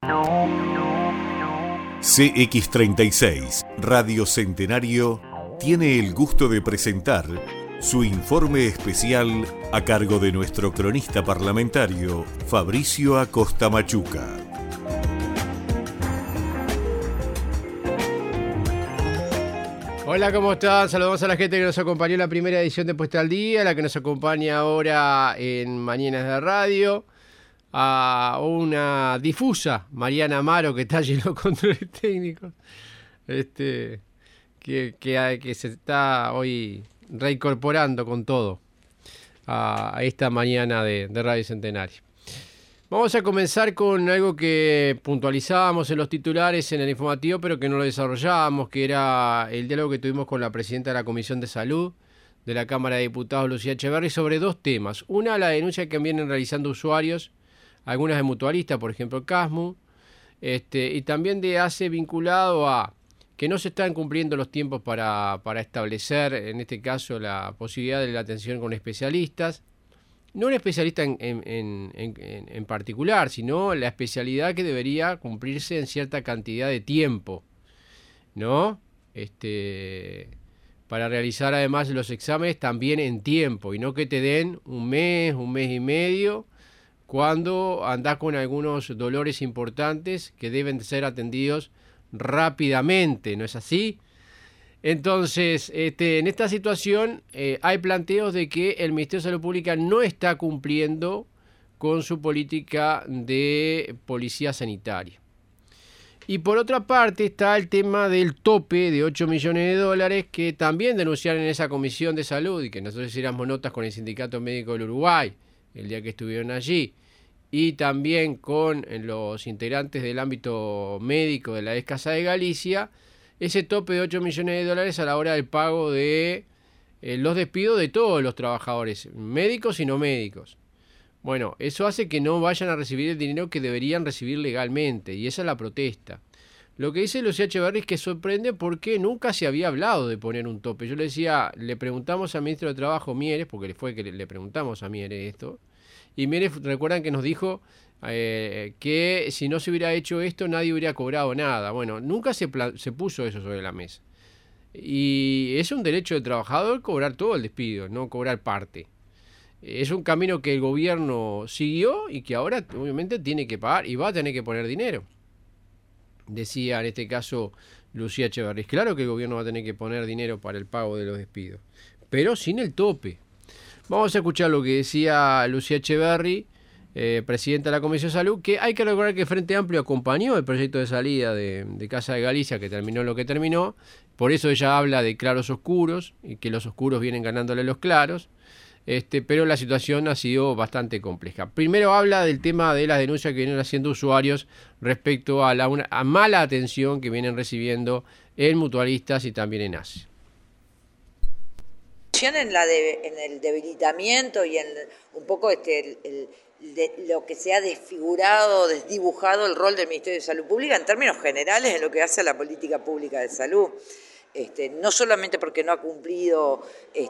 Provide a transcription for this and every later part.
CX36 Radio Centenario tiene el gusto de presentar su informe especial a cargo de nuestro cronista parlamentario Fabricio Acosta Machuca. Hola, ¿cómo están? Saludamos a la gente que nos acompañó en la primera edición de Puesta al Día, la que nos acompaña ahora en Mañanas de Radio, a una difusa Mariana Amaro, que está allí en los controles técnicos, que se está hoy reincorporando con todo a esta mañana de Radio Centenario. Vamos a comenzar con algo que puntualizábamos en los titulares en el informativo, pero que no lo desarrollábamos, que era el diálogo que tuvimos con la presidenta de la Comisión de Salud de la Cámara de Diputados, Lucía Echeverri, sobre dos temas. Una, la denuncia que vienen realizando usuarios, algunas de mutualistas, por ejemplo Casmu, y también de ACE vinculado a que no se están cumpliendo los tiempos para establecer, en este caso, la posibilidad de la atención con especialistas. No un especialista en particular, sino la especialidad que debería cumplirse en cierta cantidad de tiempo, ¿no? Para realizar además los exámenes también en tiempo, y no que te den un mes y medio, cuando andás con algunos dolores importantes que deben ser atendidos rápidamente, ¿no es así? Entonces, en esta situación hay planteos de que el Ministerio de Salud Pública no está cumpliendo con su política de policía sanitaria. Y por otra parte está el tema del tope de $8 millones que también denunciaron en esa Comisión de Salud, y que nosotros hiciéramos notas con el Sindicato Médico del Uruguay el día que estuvieron allí, y también con los integrantes del ámbito médico de la Ex-Casa de Galicia, ese tope de $8 millones a la hora del pago de los despidos de todos los trabajadores, médicos y no médicos. Bueno, eso hace que no vayan a recibir el dinero que deberían recibir legalmente, y esa es la protesta. Lo que dice Lucía Echeverri es que sorprende porque nunca se había hablado de poner un tope. Yo le decía, le preguntamos al ministro de Trabajo, Mieres, porque fue que le preguntamos a Mieres esto, y Mieres, recuerdan que nos dijo que si no se hubiera hecho esto nadie hubiera cobrado nada. Bueno, nunca se puso eso sobre la mesa. Y es un derecho del trabajador cobrar todo el despido, no cobrar parte. Es un camino que el gobierno siguió y que ahora obviamente tiene que pagar y va a tener que poner dinero. Decía en este caso Lucía Echeverri. Claro que el gobierno va a tener que poner dinero para el pago de los despidos, pero sin el tope. Vamos a escuchar lo que decía Lucía Echeverri, presidenta de la Comisión de Salud, que hay que recordar que Frente Amplio acompañó el proyecto de salida de Casa de Galicia, que terminó lo que terminó. Por eso ella habla de claros oscuros, y que los oscuros vienen ganándole los claros, pero la situación ha sido bastante compleja. Primero habla del tema de las denuncias que vienen haciendo usuarios respecto a a mala atención que vienen recibiendo en mutualistas y también en ACE. En el debilitamiento y en un poco de lo que se ha desfigurado, desdibujado el rol del Ministerio de Salud Pública en términos generales en lo que hace a la política pública de salud. No solamente porque no ha cumplido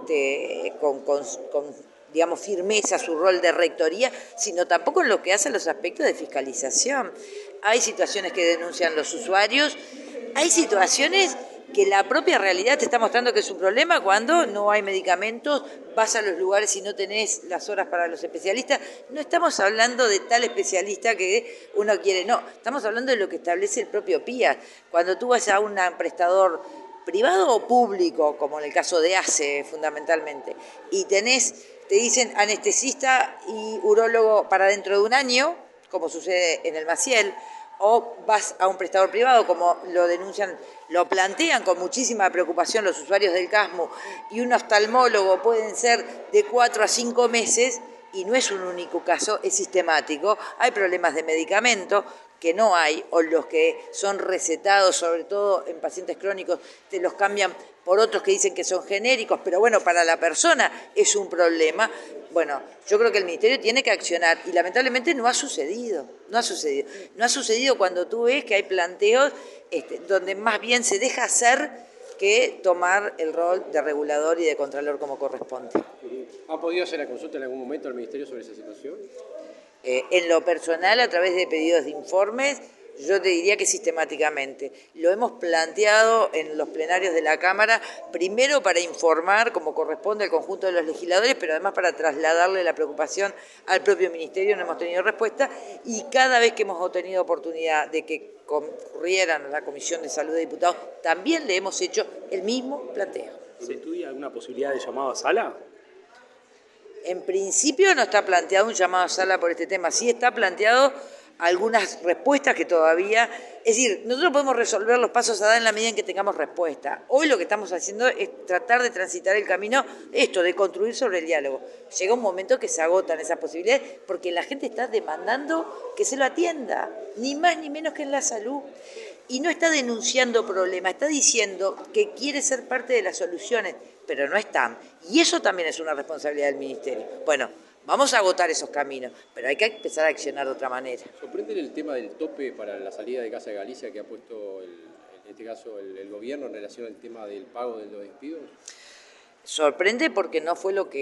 con digamos, firmeza su rol de rectoría, sino tampoco en lo que hace a los aspectos de fiscalización. Hay situaciones que denuncian los usuarios, hay situaciones que la propia realidad te está mostrando que es un problema cuando no hay medicamentos, vas a los lugares y no tenés las horas para los especialistas. No estamos hablando de tal especialista que uno quiere, no, estamos hablando de lo que establece el propio PIA. Cuando tú vas a un prestador privado o público, como en el caso de ACE fundamentalmente, y te dicen anestesista y urólogo para dentro de un año, como sucede en el Maciel, o vas a un prestador privado, como lo denuncian, lo plantean con muchísima preocupación los usuarios del Casmu, y un oftalmólogo pueden ser de 4 a 5 meses, y no es un único caso, es sistemático. Hay problemas de medicamento que no hay, o los que son recetados, sobre todo en pacientes crónicos, te los cambian por otros que dicen que son genéricos, pero bueno, para la persona es un problema. Bueno, yo creo que el Ministerio tiene que accionar y lamentablemente no ha sucedido. No ha sucedido cuando tú ves que hay planteos donde más bien se deja hacer que tomar el rol de regulador y de contralor como corresponde. ¿Ha podido hacer la consulta en algún momento al Ministerio sobre esa situación? En lo personal, a través de pedidos de informes, Yo te diría que sistemáticamente. Lo hemos planteado en los plenarios de la Cámara, primero para informar como corresponde al conjunto de los legisladores, pero además para trasladarle la preocupación al propio Ministerio, no hemos tenido respuesta, y cada vez que hemos tenido oportunidad de que concurrieran a la Comisión de Salud de Diputados, también le hemos hecho el mismo planteo. ¿Se estudia alguna posibilidad de llamado a sala? En principio no está planteado un llamado a sala por este tema, sí está planteado algunas respuestas que todavía... Es decir, nosotros podemos resolver los pasos a dar en la medida en que tengamos respuesta. Hoy lo que estamos haciendo es tratar de transitar el camino, de construir sobre el diálogo. Llega un momento que se agotan esas posibilidades porque la gente está demandando que se lo atienda, ni más ni menos que en la salud. Y no está denunciando problemas, está diciendo que quiere ser parte de las soluciones, pero no están. Y eso también es una responsabilidad del Ministerio. Bueno, vamos a agotar esos caminos, pero hay que empezar a accionar de otra manera. ¿Sorprende el tema del tope para la salida de Casa de Galicia que ha puesto, en este caso, el gobierno en relación al tema del pago de los despidos? Sorprende porque no fue lo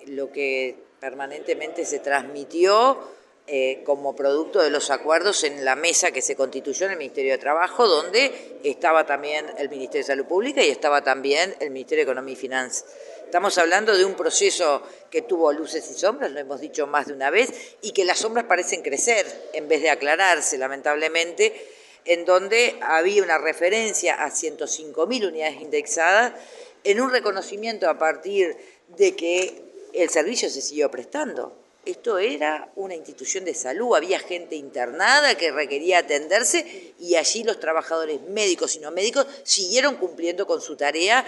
que permanentemente se transmitió como producto de los acuerdos en la mesa que se constituyó en el Ministerio de Trabajo, donde estaba también el Ministerio de Salud Pública y estaba también el Ministerio de Economía y Finanzas. Estamos hablando de un proceso que tuvo luces y sombras, lo hemos dicho más de una vez, y que las sombras parecen crecer en vez de aclararse, lamentablemente, en donde había una referencia a 105.000 unidades indexadas, en un reconocimiento a partir de que el servicio se siguió prestando. Esto era una institución de salud, había gente internada que requería atenderse y allí los trabajadores médicos y no médicos siguieron cumpliendo con su tarea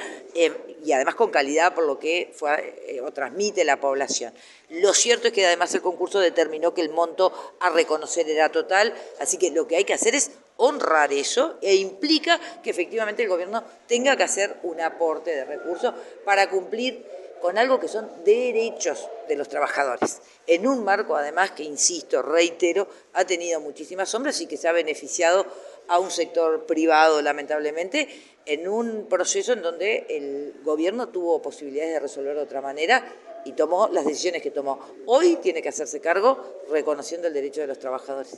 y además con calidad por lo que fue o transmite la población. Lo cierto es que además el concurso determinó que el monto a reconocer era total, así que lo que hay que hacer es honrar eso e implica que efectivamente el gobierno tenga que hacer un aporte de recursos para cumplir con algo que son derechos de los trabajadores, en un marco además que, insisto, reitero, ha tenido muchísimas sombras y que se ha beneficiado a un sector privado, lamentablemente, en un proceso en donde el gobierno tuvo posibilidades de resolver de otra manera y tomó las decisiones que tomó. Hoy tiene que hacerse cargo reconociendo el derecho de los trabajadores.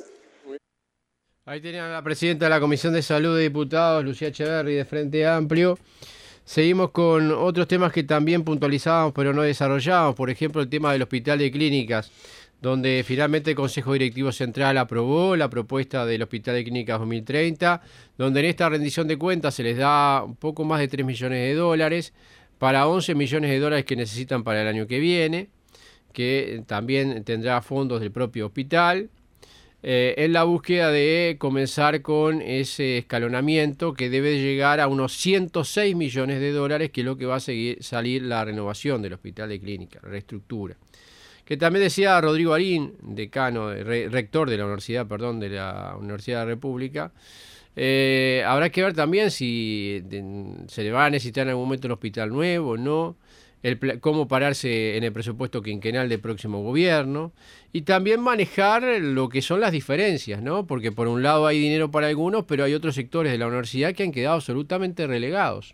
Ahí tenían a la presidenta de la Comisión de Salud de Diputados, Lucía Echeverri, de Frente Amplio. Seguimos con otros temas que también puntualizábamos pero no desarrollábamos, por ejemplo el tema del Hospital de Clínicas, donde finalmente el Consejo Directivo Central aprobó la propuesta del Hospital de Clínicas 2030, donde en esta rendición de cuentas se les da un poco más de $3 millones para 11 millones de dólares que necesitan para el año que viene, que también tendrá fondos del propio hospital. En la búsqueda de comenzar con ese escalonamiento que debe llegar a unos 106 millones de dólares, que es lo que va a salir la renovación del Hospital de Clínicas, reestructura. Que también decía Rodrigo Arín, rector de la Universidad de la República, habrá que ver también si se le va a necesitar en algún momento un hospital nuevo o no, cómo pararse en el presupuesto quinquenal del próximo gobierno y también manejar lo que son las diferencias, ¿no? Porque por un lado hay dinero para algunos, pero hay otros sectores de la universidad que han quedado absolutamente relegados.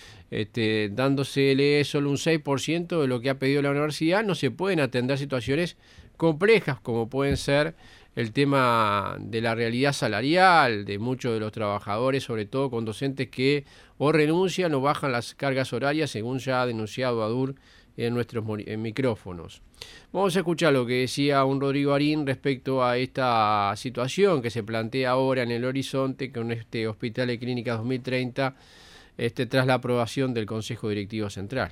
Dándosele solo un 6% de lo que ha pedido la universidad, no se pueden atender situaciones complejas como pueden ser el tema de la realidad salarial de muchos de los trabajadores, sobre todo con docentes que o renuncian o bajan las cargas horarias, según ya ha denunciado ADUR en nuestros micrófonos. Vamos a escuchar lo que decía un Rodrigo Arín respecto a esta situación que se plantea ahora en el horizonte con este Hospital de Clínicas 2030, tras la aprobación del Consejo Directivo Central.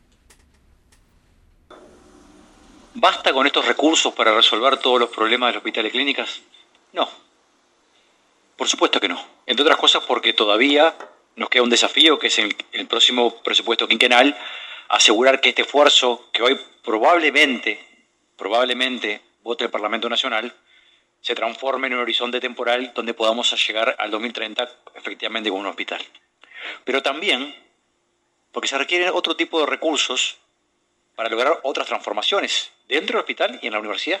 ¿Basta con estos recursos para resolver todos los problemas del Hospital de Clínicas? No. Por supuesto que no. Entre otras cosas porque todavía nos queda un desafío, que es el próximo presupuesto quinquenal, asegurar que este esfuerzo que hoy probablemente vote el Parlamento Nacional, se transforme en un horizonte temporal donde podamos llegar al 2030 efectivamente con un hospital. Pero también porque se requieren otro tipo de recursos para lograr otras transformaciones dentro del hospital y en la universidad.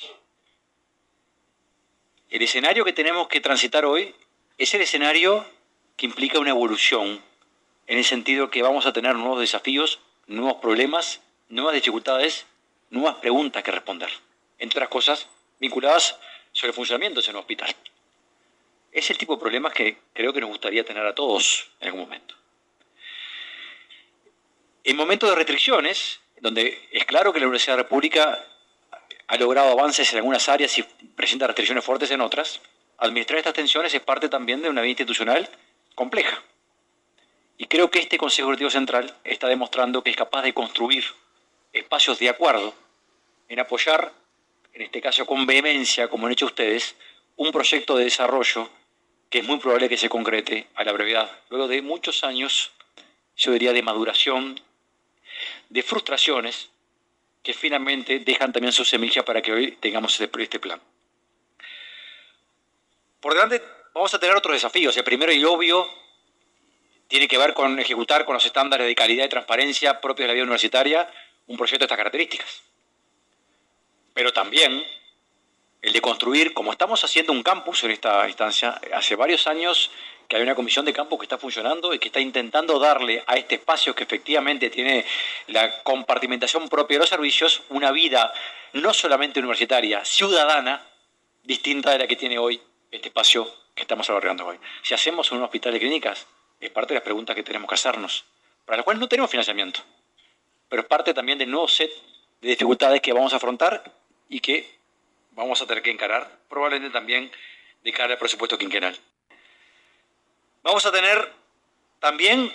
El escenario que tenemos que transitar hoy es el escenario que implica una evolución, en el sentido que vamos a tener nuevos desafíos, nuevos problemas, nuevas dificultades, nuevas preguntas que responder, entre otras cosas vinculadas sobre el funcionamiento de ese nuevo hospital. Ese es el tipo de problemas que creo que nos gustaría tener a todos en algún momento. En momentos de restricciones, donde es claro que la Universidad de la República ha logrado avances en algunas áreas y presenta restricciones fuertes en otras, administrar estas tensiones es parte también de una vida institucional compleja. Y creo que este Consejo Directivo Central está demostrando que es capaz de construir espacios de acuerdo en apoyar, en este caso con vehemencia, como han hecho ustedes, un proyecto de desarrollo que es muy probable que se concrete a la brevedad, luego de muchos años, yo diría, de maduración, de frustraciones, que finalmente dejan también su semilla para que hoy tengamos este plan. Por delante vamos a tener otros desafíos. El primero y obvio tiene que ver con ejecutar con los estándares de calidad y transparencia propios de la vida universitaria un proyecto de estas características. Pero también el de construir, como estamos haciendo un campus en esta instancia, hace varios años que hay una comisión de campus que está funcionando y que está intentando darle a este espacio que efectivamente tiene la compartimentación propia de los servicios una vida no solamente universitaria, ciudadana, distinta de la que tiene hoy este espacio que estamos abordando hoy. Si hacemos un hospital de clínicas, es parte de las preguntas que tenemos que hacernos, para las cuales no tenemos financiamiento, pero es parte también del nuevo set de dificultades que vamos a afrontar y que vamos a tener que encarar, probablemente también de cara al presupuesto quinquenal. Vamos a tener también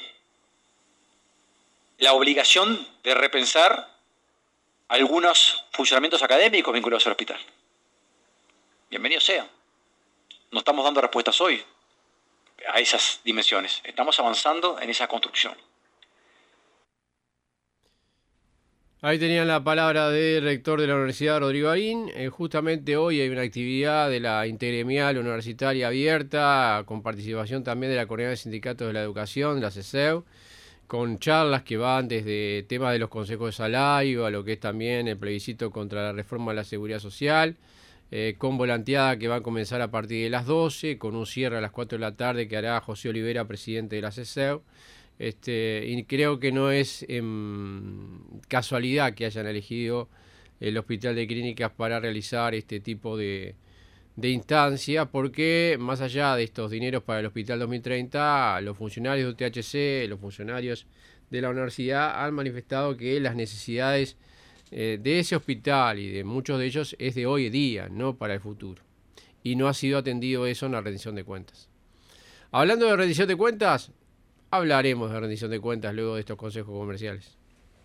la obligación de repensar algunos funcionamientos académicos vinculados al hospital. Bienvenido sea. No estamos dando respuestas hoy a esas dimensiones. Estamos avanzando en esa construcción. Ahí tenían la palabra del rector de la Universidad, Rodrigo Arín. Justamente hoy hay una actividad de la intergremial universitaria abierta, con participación también de la Coordinadora de Sindicatos de la Educación, la CESEU, con charlas que van desde temas de los consejos de salario a lo que es también el plebiscito contra la reforma de la seguridad social, con volanteada que va a comenzar a partir de las 12, con un cierre a las 4 de la tarde que hará José Olivera, presidente de la CESEU. Y creo que no es casualidad que hayan elegido el Hospital de Clínicas para realizar este tipo de instancia, porque más allá de estos dineros para el Hospital 2030, los funcionarios de UTHC, los funcionarios de la universidad han manifestado que las necesidades de ese hospital y de muchos de ellos es de hoy en día, no para el futuro. Y no ha sido atendido eso en la rendición de cuentas. Hablando de rendición de cuentas, hablaremos de rendición de cuentas luego de estos consejos comerciales.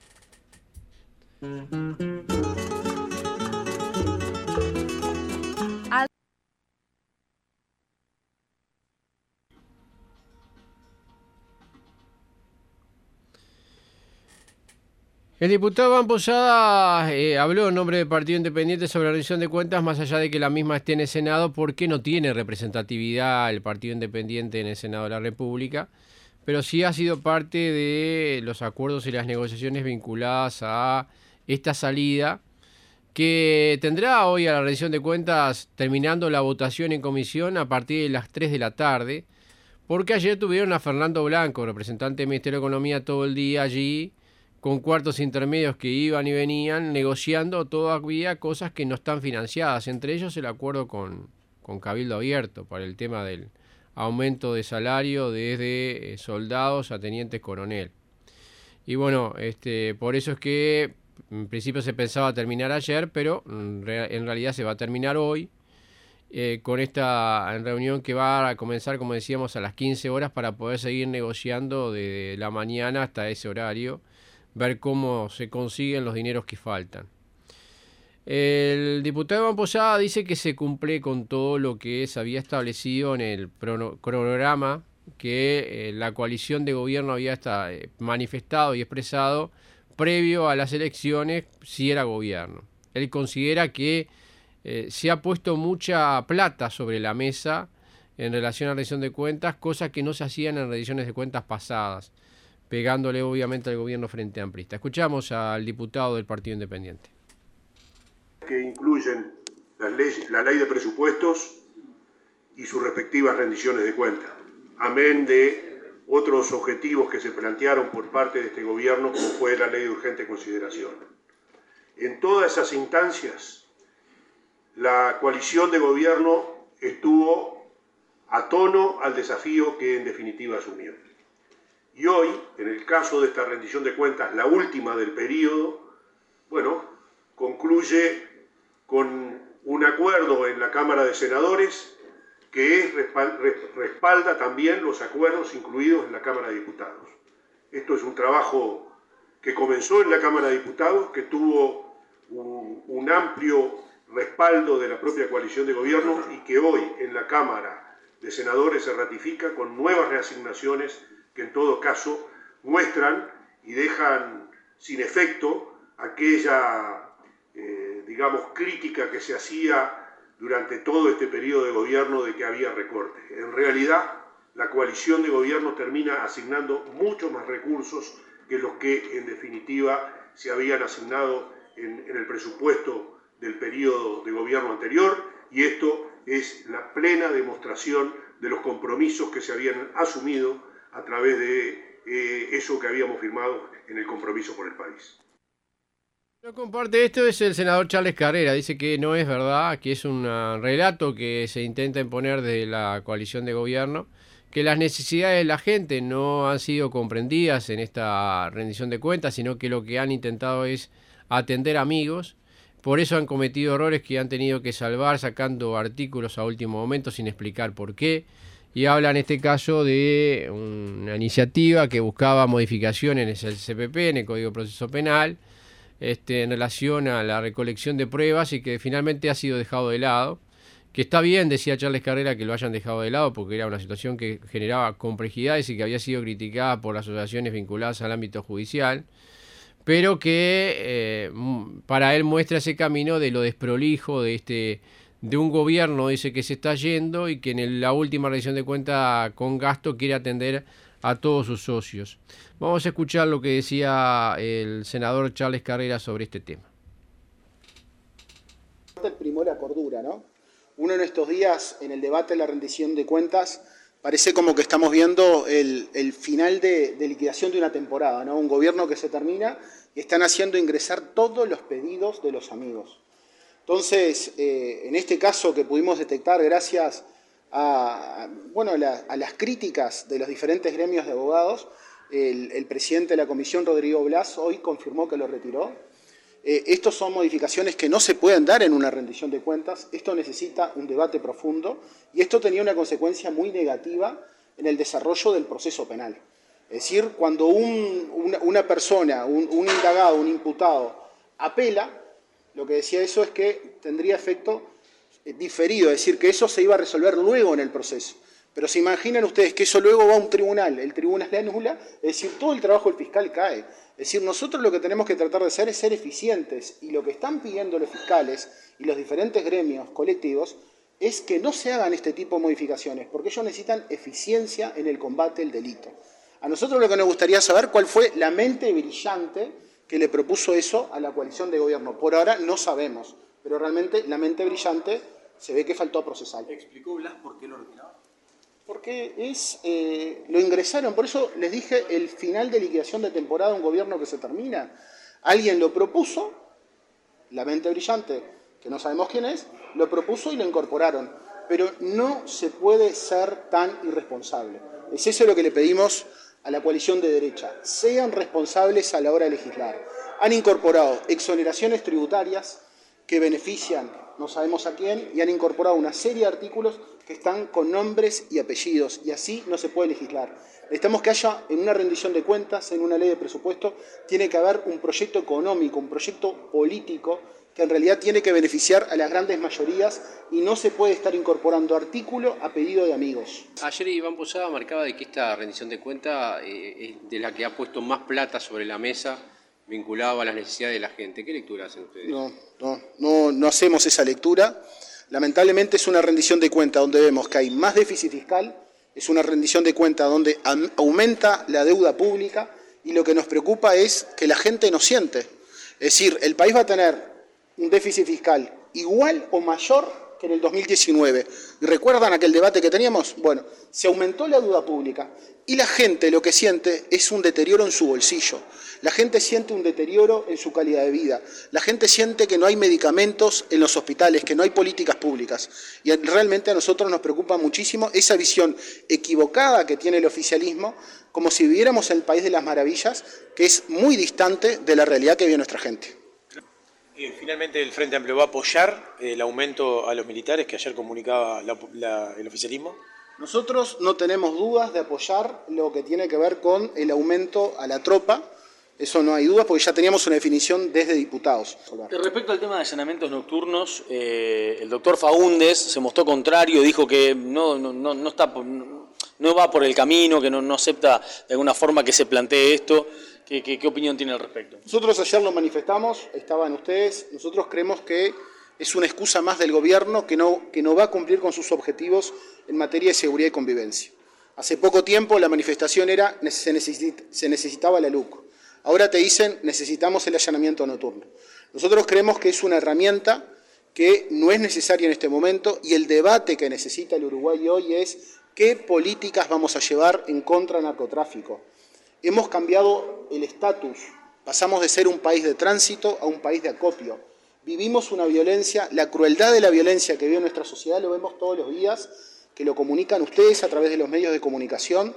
El diputado Iván Posada habló en nombre del Partido Independiente sobre la rendición de cuentas, más allá de que la misma esté en el Senado, porque no tiene representatividad el Partido Independiente en el Senado de la República, pero sí ha sido parte de los acuerdos y las negociaciones vinculadas a esta salida, que tendrá hoy a la rendición de cuentas terminando la votación en comisión a partir de las 3 de la tarde, porque ayer tuvieron a Fernando Blanco, representante del Ministerio de Economía, todo el día allí, con cuartos intermedios que iban y venían, negociando todavía cosas que no están financiadas, entre ellos el acuerdo con Cabildo Abierto para el tema del aumento de salario desde soldados a tenientes coronel. Y bueno, por eso es que en principio se pensaba terminar ayer, pero en realidad se va a terminar hoy, con esta reunión que va a comenzar, como decíamos, a las 15 horas para poder seguir negociando de la mañana hasta ese horario, ver cómo se consiguen los dineros que faltan. El diputado Iván Posada dice que se cumple con todo lo que se había establecido en el cronograma que la coalición de gobierno había manifestado y expresado previo a las elecciones si era gobierno. Él considera que se ha puesto mucha plata sobre la mesa en relación a la rendición de cuentas, cosas que no se hacían en rendiciones de cuentas pasadas, pegándole obviamente al gobierno frente amplista. Escuchamos al diputado del Partido Independiente. Que incluyen la ley de presupuestos y sus respectivas rendiciones de cuentas, amén de otros objetivos que se plantearon por parte de este gobierno, como fue la ley de urgente consideración. En todas esas instancias, la coalición de gobierno estuvo a tono al desafío que en definitiva asumió. Y hoy, en el caso de esta rendición de cuentas, la última del periodo, bueno, concluye con un acuerdo en la Cámara de Senadores que respalda también los acuerdos incluidos en la Cámara de Diputados. Esto es un trabajo que comenzó en la Cámara de Diputados, que tuvo un amplio respaldo de la propia coalición de gobierno y que hoy en la Cámara de Senadores se ratifica con nuevas reasignaciones que en todo caso muestran y dejan sin efecto aquella, digamos, crítica que se hacía durante todo este periodo de gobierno de que había recortes. En realidad, la coalición de gobierno termina asignando mucho más recursos que los que en definitiva se habían asignado en el presupuesto del periodo de gobierno anterior, y esto es la plena demostración de los compromisos que se habían asumido a través de eso que habíamos firmado en el compromiso por el país. No comparte esto es el senador Charles Carrera, dice que no es verdad, que es un relato que se intenta imponer de la coalición de gobierno, que las necesidades de la gente no han sido comprendidas en esta rendición de cuentas, sino que lo que han intentado es atender amigos. Por eso han cometido errores que han tenido que salvar sacando artículos a último momento sin explicar por qué. Y habla en este caso de una iniciativa que buscaba modificaciones en el CPP, en el Código de Proceso Penal, en relación a la recolección de pruebas y que finalmente ha sido dejado de lado. Que está bien, decía Charles Carrera, que lo hayan dejado de lado porque era una situación que generaba complejidades y que había sido criticada por las asociaciones vinculadas al ámbito judicial, pero que para él muestra ese camino de lo desprolijo de un gobierno, dice, que se está yendo y que en la última rendición de cuentas con gasto quiere atender a todos sus socios. Vamos a escuchar lo que decía el senador Charles Carrera sobre este tema. Primó la cordura, ¿no? Uno en estos días, en el debate de la rendición de cuentas, parece como que estamos viendo el final de liquidación de una temporada, ¿no? Un gobierno que se termina y están haciendo ingresar todos los pedidos de los amigos. Entonces, en este caso que pudimos detectar gracias a las críticas de los diferentes gremios de abogados, el presidente de la comisión, Rodrigo Blas, hoy confirmó que lo retiró. Estos son modificaciones que no se pueden dar en una rendición de cuentas. Esto necesita un debate profundo y esto tenía una consecuencia muy negativa en el desarrollo del proceso penal. Es decir, cuando una persona, un indagado, un imputado, apela, lo que decía eso es que tendría efecto diferido, es decir, que eso se iba a resolver luego en el proceso. Pero se imaginan ustedes que eso luego va a un tribunal, el tribunal le anula, es decir, todo el trabajo del fiscal cae. Es decir, nosotros lo que tenemos que tratar de hacer es ser eficientes y lo que están pidiendo los fiscales y los diferentes gremios colectivos es que no se hagan este tipo de modificaciones, porque ellos necesitan eficiencia en el combate al delito. A nosotros lo que nos gustaría saber cuál fue la mente brillante que le propuso eso a la coalición de gobierno. Por ahora no sabemos, pero realmente la mente brillante se ve que faltó a procesar. ¿Explicó Blas por qué lo retiraba? Porque lo ingresaron, por eso les dije el final de liquidación de temporada, un gobierno que se termina. Alguien lo propuso, la mente brillante, que no sabemos quién es, lo propuso y lo incorporaron. Pero no se puede ser tan irresponsable. Es eso lo que le pedimos a la coalición de derecha. Sean responsables a la hora de legislar. Han incorporado exoneraciones tributarias que benefician, no sabemos a quién, y han incorporado una serie de artículos que están con nombres y apellidos, y así no se puede legislar. Necesitamos que haya, en una rendición de cuentas, en una ley de presupuesto, tiene que haber un proyecto económico, un proyecto político, que en realidad tiene que beneficiar a las grandes mayorías y no se puede estar incorporando artículo a pedido de amigos. Ayer Iván Posada marcaba de que esta rendición de cuentas es de la que ha puesto más plata sobre la mesa vinculado a las necesidades de la gente. ¿Qué lectura hacen ustedes? No hacemos esa lectura. Lamentablemente es una rendición de cuentas donde vemos que hay más déficit fiscal, es una rendición de cuentas donde aumenta la deuda pública y lo que nos preocupa es que la gente no siente. Es decir, el país va a tener un déficit fiscal igual o mayor que en el 2019. ¿Y recuerdan aquel debate que teníamos? Bueno, se aumentó la deuda pública y la gente lo que siente es un deterioro en su bolsillo. La gente siente un deterioro en su calidad de vida. La gente siente que no hay medicamentos en los hospitales, que no hay políticas públicas. Y realmente a nosotros nos preocupa muchísimo esa visión equivocada que tiene el oficialismo, como si viviéramos en el país de las maravillas, que es muy distante de la realidad que vive nuestra gente. Finalmente el Frente Amplio va a apoyar el aumento a los militares que ayer comunicaba el oficialismo. Nosotros no tenemos dudas de apoyar lo que tiene que ver con el aumento a la tropa. Eso no hay dudas porque ya teníamos una definición desde diputados. Respecto al tema de allanamientos nocturnos, el doctor Faúndez se mostró contrario, dijo que no va por el camino, que no acepta de alguna forma que se plantee esto. ¿Qué opinión tiene al respecto? Nosotros ayer lo manifestamos, estaban ustedes, nosotros creemos que es una excusa más del gobierno que no va a cumplir con sus objetivos en materia de seguridad y convivencia. Hace poco tiempo la manifestación era se necesitaba la LUC. Ahora te dicen necesitamos el allanamiento nocturno. Nosotros creemos que es una herramienta que no es necesaria en este momento y el debate que necesita el Uruguay hoy es qué políticas vamos a llevar en contra del narcotráfico. Hemos cambiado el estatus, pasamos de ser un país de tránsito a un país de acopio. Vivimos una violencia, la crueldad de la violencia que vive nuestra sociedad lo vemos todos los días, que lo comunican ustedes a través de los medios de comunicación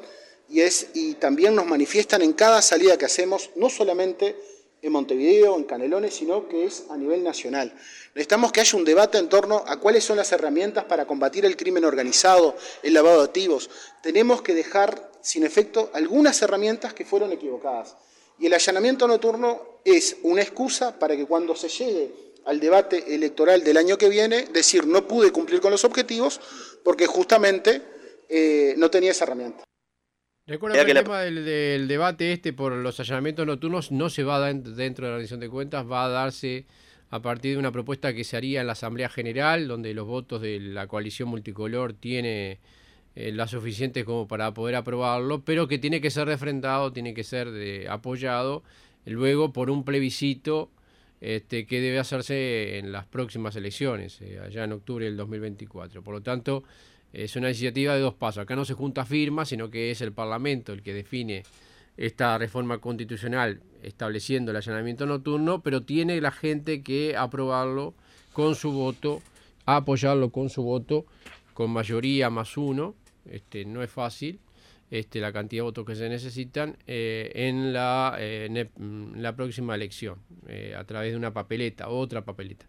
y también nos manifiestan en cada salida que hacemos, no solamente en Montevideo, en Canelones, sino que es a nivel nacional. Necesitamos que haya un debate en torno a cuáles son las herramientas para combatir el crimen organizado, el lavado de activos. Tenemos que dejar sin efecto algunas herramientas que fueron equivocadas. Y el allanamiento nocturno es una excusa para que cuando se llegue al debate electoral del año que viene, decir no pude cumplir con los objetivos porque justamente no tenía esa herramienta. Recuerda que el tema del debate por los allanamientos nocturnos no se va a dar dentro de la rendición de cuentas, va a darse a partir de una propuesta que se haría en la Asamblea General, donde los votos de la coalición multicolor tiene las suficientes como para poder aprobarlo, pero que tiene que ser refrendado, tiene que ser apoyado luego por un plebiscito que debe hacerse en las próximas elecciones, allá en octubre del 2024. Por lo tanto, es una iniciativa de dos pasos. Acá no se junta firmas, sino que es el Parlamento el que define esta reforma constitucional estableciendo el allanamiento nocturno, pero tiene la gente que aprobarlo con su voto, apoyarlo con su voto, con mayoría +1. No es fácil la cantidad de votos que se necesitan en la próxima elección, a través de una papeleta, otra papeleta.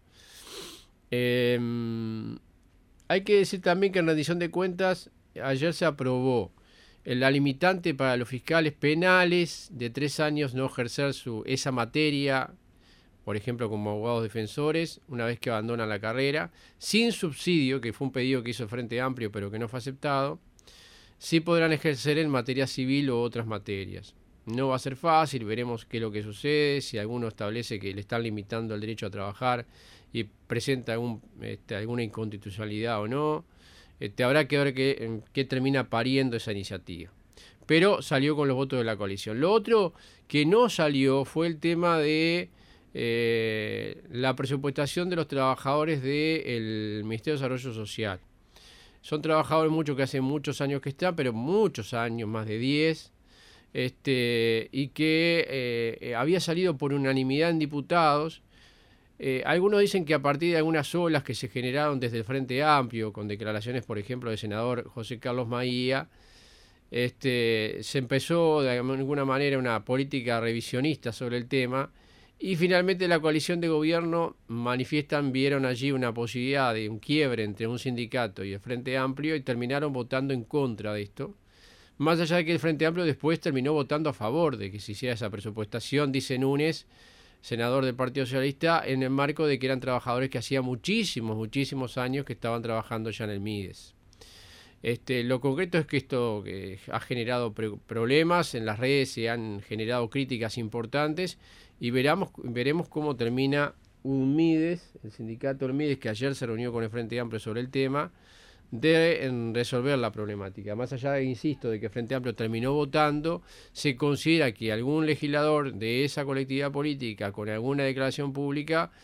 Hay que decir también que en rendición de cuentas ayer se aprobó la limitante para los fiscales penales de 3 años no ejercer esa materia, por ejemplo como abogados defensores, una vez que abandonan la carrera, sin subsidio, que fue un pedido que hizo el Frente Amplio pero que no fue aceptado. Sí podrán ejercer en materia civil o otras materias. No va a ser fácil, veremos qué es lo que sucede, si alguno establece que le están limitando el derecho a trabajar y presenta alguna inconstitucionalidad o no. Habrá que ver qué termina pariendo esa iniciativa. Pero salió con los votos de la coalición. Lo otro que no salió fue el tema de la presupuestación de los trabajadores del Ministerio de Desarrollo Social. Son trabajadores que hace muchos años que están, pero muchos años, más de 10, y que había salido por unanimidad en diputados. Algunos dicen que a partir de algunas olas que se generaron desde el Frente Amplio, con declaraciones, por ejemplo, del senador José Carlos Maía, se empezó de alguna manera una política revisionista sobre el tema, y finalmente la coalición de gobierno vieron allí una posibilidad de un quiebre entre un sindicato y el Frente Amplio y terminaron votando en contra de esto. Más allá de que el Frente Amplio después terminó votando a favor de que se hiciera esa presupuestación, dice Núñez, senador del Partido Socialista, en el marco de que eran trabajadores que hacía muchísimos años que estaban trabajando ya en el Mides. Lo concreto es que esto ha generado problemas en las redes, se han generado críticas importantes y veremos cómo termina un Mides, el sindicato del Mides, que ayer se reunió con el Frente Amplio sobre el tema, de resolver la problemática. Más allá de, insisto, de que el Frente Amplio terminó votando, se considera que algún legislador de esa colectividad política con alguna declaración pública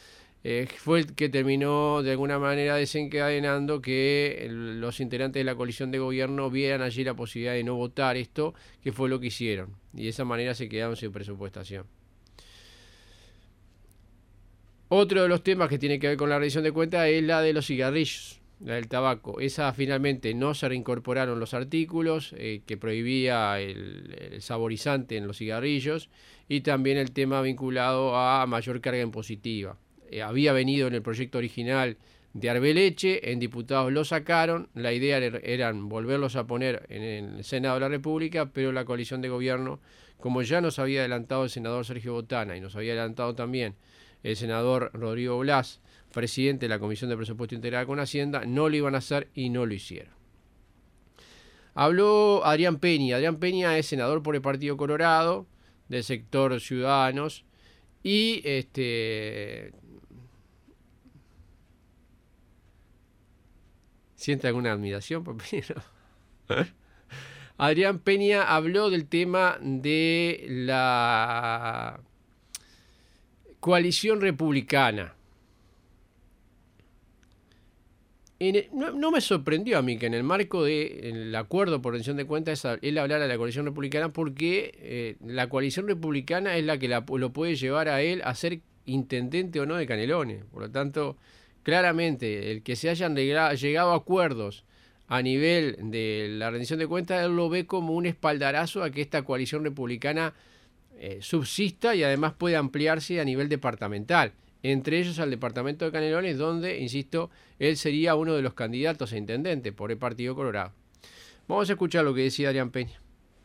fue el que terminó de alguna manera desencadenando que los integrantes de la coalición de gobierno vieran allí la posibilidad de no votar esto, que fue lo que hicieron, y de esa manera se quedaron sin presupuestación. Otro de los temas que tiene que ver con la rendición de cuentas es la de los cigarrillos, la del tabaco. Esa finalmente no se reincorporaron los artículos que prohibía el saborizante en los cigarrillos, y también el tema vinculado a mayor carga impositiva. Había venido en el proyecto original de Arbeleche, en diputados lo sacaron, la idea era volverlos a poner en el Senado de la República, pero la coalición de gobierno, como ya nos había adelantado el senador Sergio Botana y nos había adelantado también el senador Rodrigo Blas, presidente de la Comisión de Presupuesto Integrada con Hacienda, no lo iban a hacer y no lo hicieron. Habló Adrián Peña. Adrián Peña es senador por el Partido Colorado, del sector Ciudadanos, y ¿siente alguna admiración por Peña? Adrián Peña habló del tema de la coalición republicana. No me sorprendió a mí que en el marco del acuerdo por rendición de cuentas él hablara de la coalición republicana, porque la coalición republicana es la que lo puede llevar a él a ser intendente o no de Canelones. Por lo tanto, claramente, el que se hayan llegado a acuerdos a nivel de la rendición de cuentas, él lo ve como un espaldarazo a que esta coalición republicana subsista y además puede ampliarse a nivel departamental, entre ellos al departamento de Canelones, donde, insisto, él sería uno de los candidatos a intendente por el Partido Colorado. Vamos a escuchar lo que decía Adrián Peña.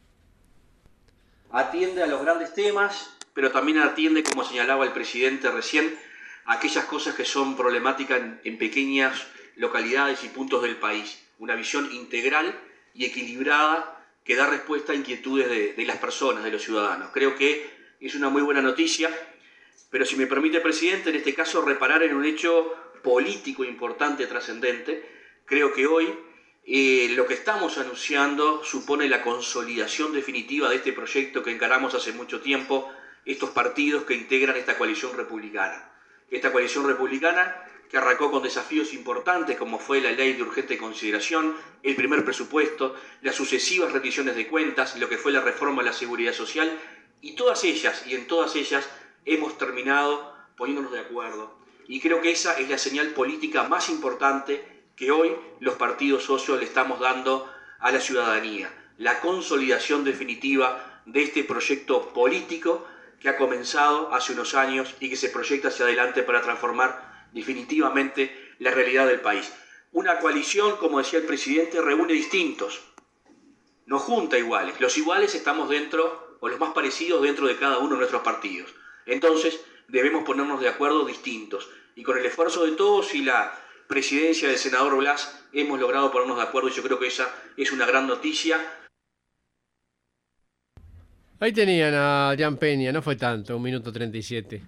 Atiende a los grandes temas, pero también atiende, como señalaba el presidente recién, a aquellas cosas que son problemáticas en pequeñas localidades y puntos del país. Una visión integral y equilibrada que da respuesta a inquietudes de las personas, de los ciudadanos. Creo que es una muy buena noticia, pero si me permite, presidente, en este caso reparar en un hecho político importante, trascendente. Creo que hoy lo que estamos anunciando supone la consolidación definitiva de este proyecto que encaramos hace mucho tiempo, estos partidos que integran esta coalición republicana. Esta coalición republicana que arrancó con desafíos importantes como fue la ley de urgente consideración, el primer presupuesto, las sucesivas rendiciones de cuentas, lo que fue la reforma de la seguridad social, y todas ellas, y en todas ellas, hemos terminado poniéndonos de acuerdo. Y creo que esa es la señal política más importante que hoy los partidos socios le estamos dando a la ciudadanía. La consolidación definitiva de este proyecto político que ha comenzado hace unos años y que se proyecta hacia adelante para transformar definitivamente la realidad del país. Una coalición, como decía el presidente, reúne distintos, no junta iguales. Los iguales estamos dentro, o los más parecidos dentro de cada uno de nuestros partidos. Entonces debemos ponernos de acuerdo distintos. Y con el esfuerzo de todos y la presidencia del senador Blas hemos logrado ponernos de acuerdo, y yo creo que esa es una gran noticia. Ahí tenían a Adrián Peña, no fue tanto, 1 minuto 37.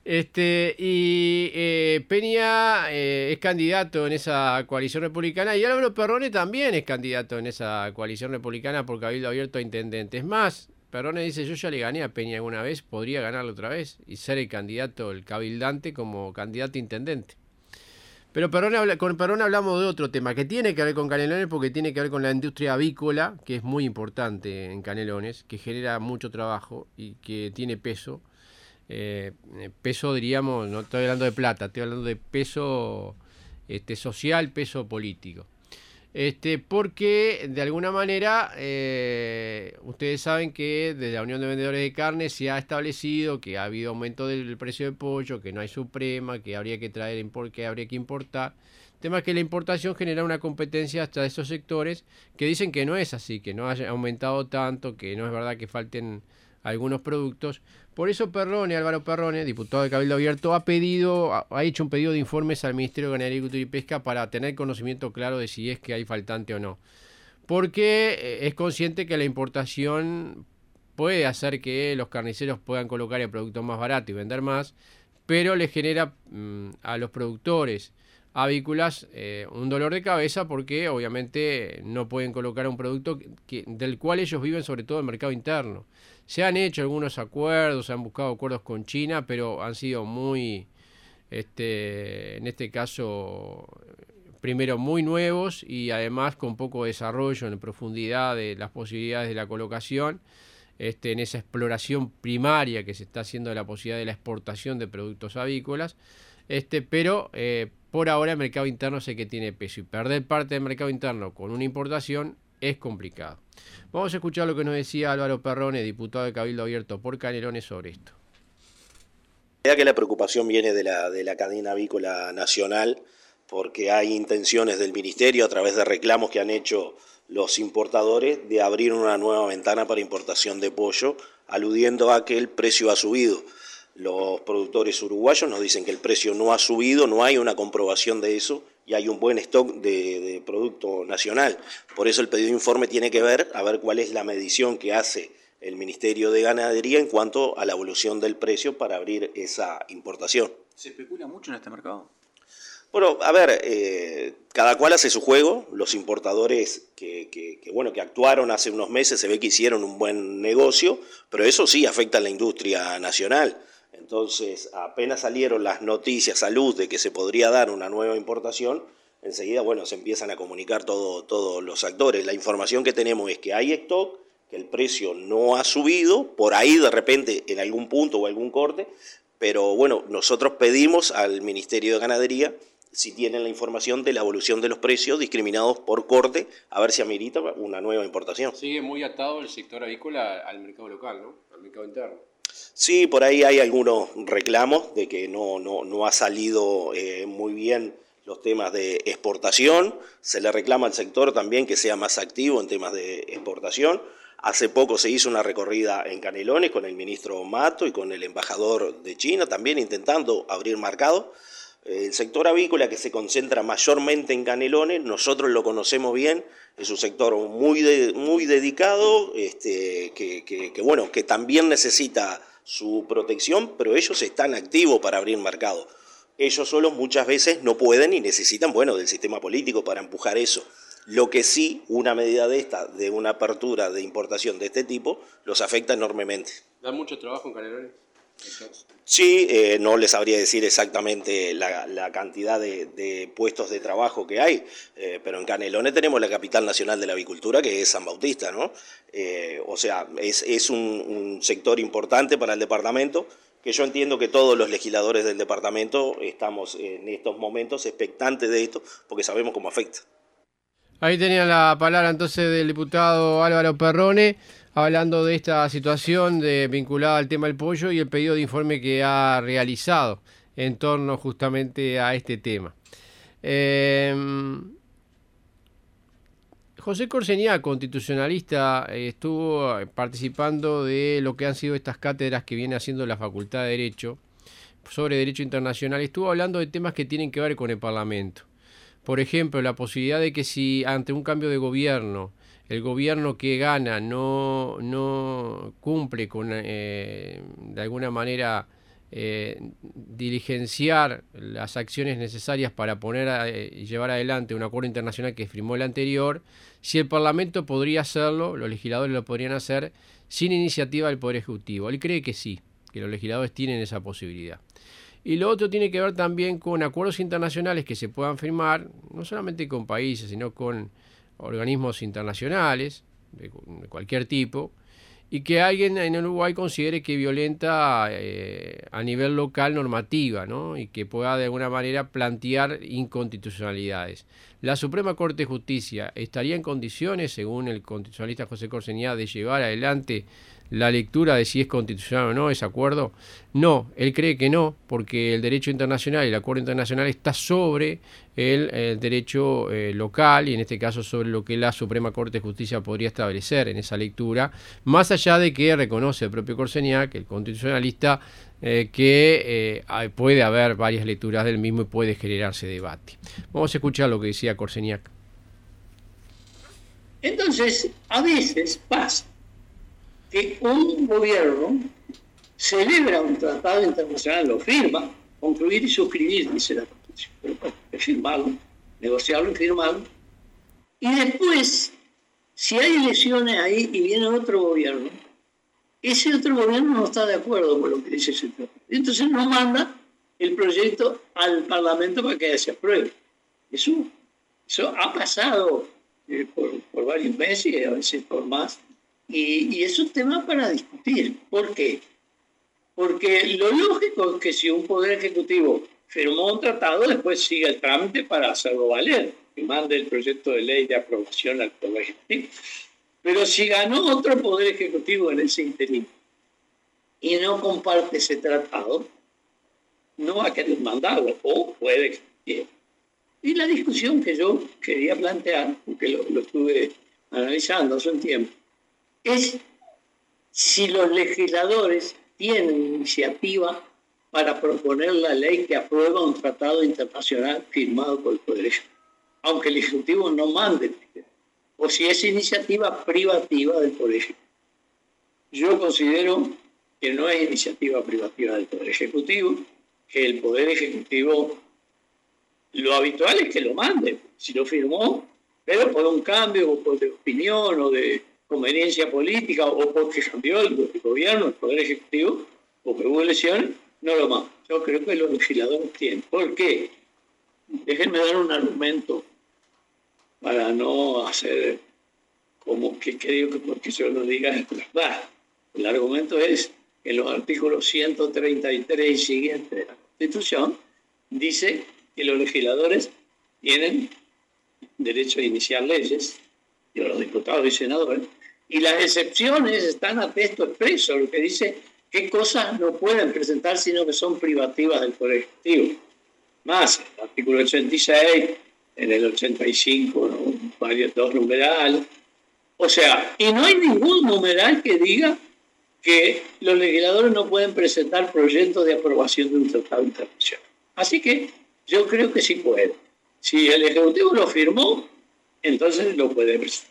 Peña es candidato en esa coalición republicana, y Álvaro Perrone también es candidato en esa coalición republicana por Cabildo Abierto a intendente. Es más, Perrone dice: yo ya le gané a Peña alguna vez, podría ganarle otra vez y ser el candidato, el cabildante, como candidato a intendente. Pero con Perrone hablamos de otro tema que tiene que ver con Canelones, porque tiene que ver con la industria avícola, que es muy importante en Canelones, que genera mucho trabajo y que tiene peso. Peso, diríamos, no estoy hablando de plata, estoy hablando de peso social, peso político. Porque de alguna manera ustedes saben que desde la Unión de Vendedores de Carne se ha establecido que ha habido aumento del precio del pollo, que no hay suprema, que habría que traer, que habría que importar. El tema es que la importación genera una competencia hasta esos sectores que dicen que no es así, que no haya aumentado tanto, que no es verdad que falten algunos productos. Por eso Álvaro Perrone, diputado de Cabildo Abierto, ha hecho un pedido de informes al Ministerio de Ganadería, Agricultura y Pesca para tener conocimiento claro de si es que hay faltante o no. Porque es consciente que la importación puede hacer que los carniceros puedan colocar el producto más barato y vender más, pero le genera a los productores avícolas un dolor de cabeza, porque obviamente no pueden colocar un producto del cual ellos viven, sobre todo en el mercado interno. Se han hecho algunos acuerdos, se han buscado acuerdos con China, pero han sido muy en este caso, primero muy nuevos y además con poco desarrollo en profundidad de las posibilidades de la colocación, en esa exploración primaria que se está haciendo de la posibilidad de la exportación de productos avícolas, pero por ahora el mercado interno es el que tiene peso y perder parte del mercado interno con una importación es complicado. Vamos a escuchar lo que nos decía Álvaro Perrone, diputado de Cabildo Abierto por Canelones, sobre esto. Que la preocupación viene de la cadena avícola nacional, porque hay intenciones del Ministerio, a través de reclamos que han hecho los importadores, de abrir una nueva ventana para importación de pollo, aludiendo a que el precio ha subido. Los productores uruguayos nos dicen que el precio no ha subido, no hay una comprobación de eso, y hay un buen stock de producto nacional. Por eso el pedido de informe tiene que ver a ver cuál es la medición que hace el Ministerio de Ganadería en cuanto a la evolución del precio para abrir esa importación. ¿Se especula mucho en este mercado? Bueno, a ver, cada cual hace su juego. Los importadores que actuaron hace unos meses se ve que hicieron un buen negocio, pero eso sí afecta a la industria nacional. Entonces, apenas salieron las noticias a luz de que se podría dar una nueva importación, enseguida, se empiezan a comunicar todos los actores. La información que tenemos es que hay stock, que el precio no ha subido, por ahí de repente en algún punto o algún corte, pero nosotros pedimos al Ministerio de Ganadería si tienen la información de la evolución de los precios discriminados por corte, a ver si amerita una nueva importación. Sigue muy atado el sector avícola al mercado local, ¿no? Al mercado interno. Sí, por ahí hay algunos reclamos de que no ha salido muy bien los temas de exportación. Se le reclama al sector también que sea más activo en temas de exportación. Hace poco se hizo una recorrida en Canelones con el ministro Mato y con el embajador de China, también intentando abrir mercado. El sector avícola, que se concentra mayormente en Canelones, nosotros lo conocemos bien, es un sector muy dedicado, que también necesita su protección, pero ellos están activos para abrir mercado. Ellos solos muchas veces no pueden y necesitan, del sistema político para empujar eso. Lo que sí, una medida de una apertura de importación de este tipo, los afecta enormemente. ¿Da mucho trabajo en Canelones? Sí, no les sabría decir exactamente la cantidad de puestos de trabajo que hay, pero en Canelones tenemos la capital nacional de la avicultura, que es San Bautista, ¿no? Es un sector importante para el departamento, que yo entiendo que todos los legisladores del departamento estamos en estos momentos expectantes de esto, porque sabemos cómo afecta. Ahí tenía la palabra entonces del diputado Álvaro Perrone, hablando de esta situación vinculada al tema del pollo y el pedido de informe que ha realizado en torno justamente a este tema. José Corseñá, constitucionalista, estuvo participando de lo que han sido estas cátedras que viene haciendo la Facultad de Derecho sobre Derecho Internacional. Estuvo hablando de temas que tienen que ver con el Parlamento. Por ejemplo, la posibilidad de que si ante un cambio de gobierno, el gobierno que gana no cumple con, de alguna manera, diligenciar las acciones necesarias para llevar adelante un acuerdo internacional que firmó el anterior, si el Parlamento podría hacerlo, los legisladores lo podrían hacer sin iniciativa del Poder Ejecutivo. Él cree que sí, que los legisladores tienen esa posibilidad. Y lo otro tiene que ver también con acuerdos internacionales que se puedan firmar, no solamente con países, sino con organismos internacionales de cualquier tipo, y que alguien en Uruguay considere que violenta a nivel local normativa, ¿no? Y que pueda de alguna manera plantear inconstitucionalidades. La Suprema Corte de Justicia estaría en condiciones, según el constitucionalista José Corseñá, de llevar adelante la lectura de si es constitucional o no ese acuerdo. No, él cree que no, porque el derecho internacional y el acuerdo internacional está sobre el derecho local, y en este caso sobre lo que la Suprema Corte de Justicia podría establecer en esa lectura, más allá de que reconoce el propio Corseñá, que el constitucionalista, que puede haber varias lecturas del mismo y puede generarse debate. Vamos a escuchar lo que decía Corseñá. Entonces, a veces pasa que un gobierno celebra un tratado internacional, lo firma, concluir y suscribir, dice la Constitución, pero bueno, firmarlo, negociarlo y firmarlo, y después, si hay elecciones ahí y viene otro gobierno, ese otro gobierno no está de acuerdo con lo que dice ese tratado, y entonces nos manda el proyecto al Parlamento para que se apruebe. Eso ha pasado por varios meses y a veces por más. Y es un tema para discutir. ¿Por qué? Porque lo lógico es que si un poder ejecutivo firmó un tratado, después siga el trámite para hacerlo valer, que mande el proyecto de ley de aprobación al Poder Ejecutivo. Pero si ganó otro poder ejecutivo en ese interín y no comparte ese tratado, no va a querer mandarlo, o puede que quiera. Y la discusión que yo quería plantear, porque lo estuve analizando hace un tiempo, es si los legisladores tienen iniciativa para proponer la ley que aprueba un tratado internacional firmado por el Poder Ejecutivo, aunque el Ejecutivo no mande, o si es iniciativa privativa del Poder Ejecutivo. Yo considero que no es iniciativa privativa del Poder Ejecutivo, que el Poder Ejecutivo, lo habitual es que lo mande, si lo firmó, pero por un cambio o por de opinión o de conveniencia política o porque cambió el gobierno, el Poder Ejecutivo, o que hubo elecciones, no lo manda. Yo creo que los legisladores tienen. ¿Por qué? Déjenme dar un argumento para no hacer como que creo que porque yo lo diga es verdad. El argumento es que en los artículos 133 y siguientes de la Constitución dice que los legisladores tienen derecho a iniciar leyes, y los diputados y senadores, y las excepciones están a texto expreso, lo que dice qué cosas no pueden presentar sino que son privativas del Poder Ejecutivo. Más, el artículo 86, en el 85, ¿no? Dos numerales. O sea, y no hay ningún numeral que diga que los legisladores no pueden presentar proyectos de aprobación de un tratado internacional. Así que yo creo que sí puede. Si el Ejecutivo lo firmó, entonces lo puede presentar.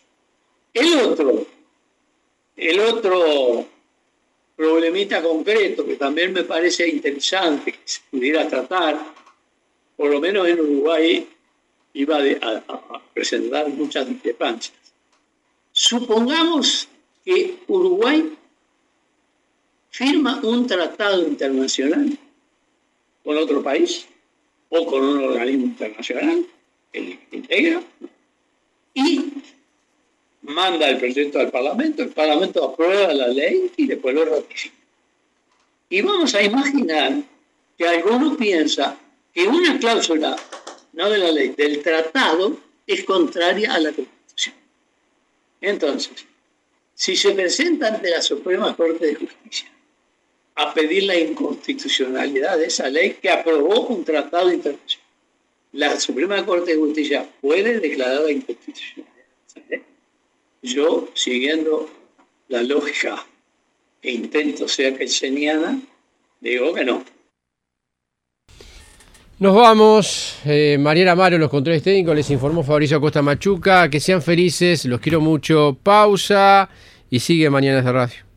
El otro problemita concreto que también me parece interesante que se pudiera tratar, por lo menos en Uruguay iba a presentar muchas discrepancias. Supongamos que Uruguay firma un tratado internacional con otro país o con un organismo internacional que le integra y manda el proyecto al Parlamento, el Parlamento aprueba la ley y después lo ratifica. Y vamos a imaginar que alguno piensa que una cláusula, no de la ley, del tratado, es contraria a la Constitución. Entonces, si se presenta ante la Suprema Corte de Justicia a pedir la inconstitucionalidad de esa ley que aprobó un tratado internacional, la Suprema Corte de Justicia puede declarar la inconstitucionalidad de esa ley. Yo, siguiendo la lógica que intento sea kelseniana, digo que no. Nos vamos. Mariana Amaro, los controles técnicos, les informó Fabricio Acosta Machuca. Que sean felices, los quiero mucho. Pausa y sigue Mañanas de Radio.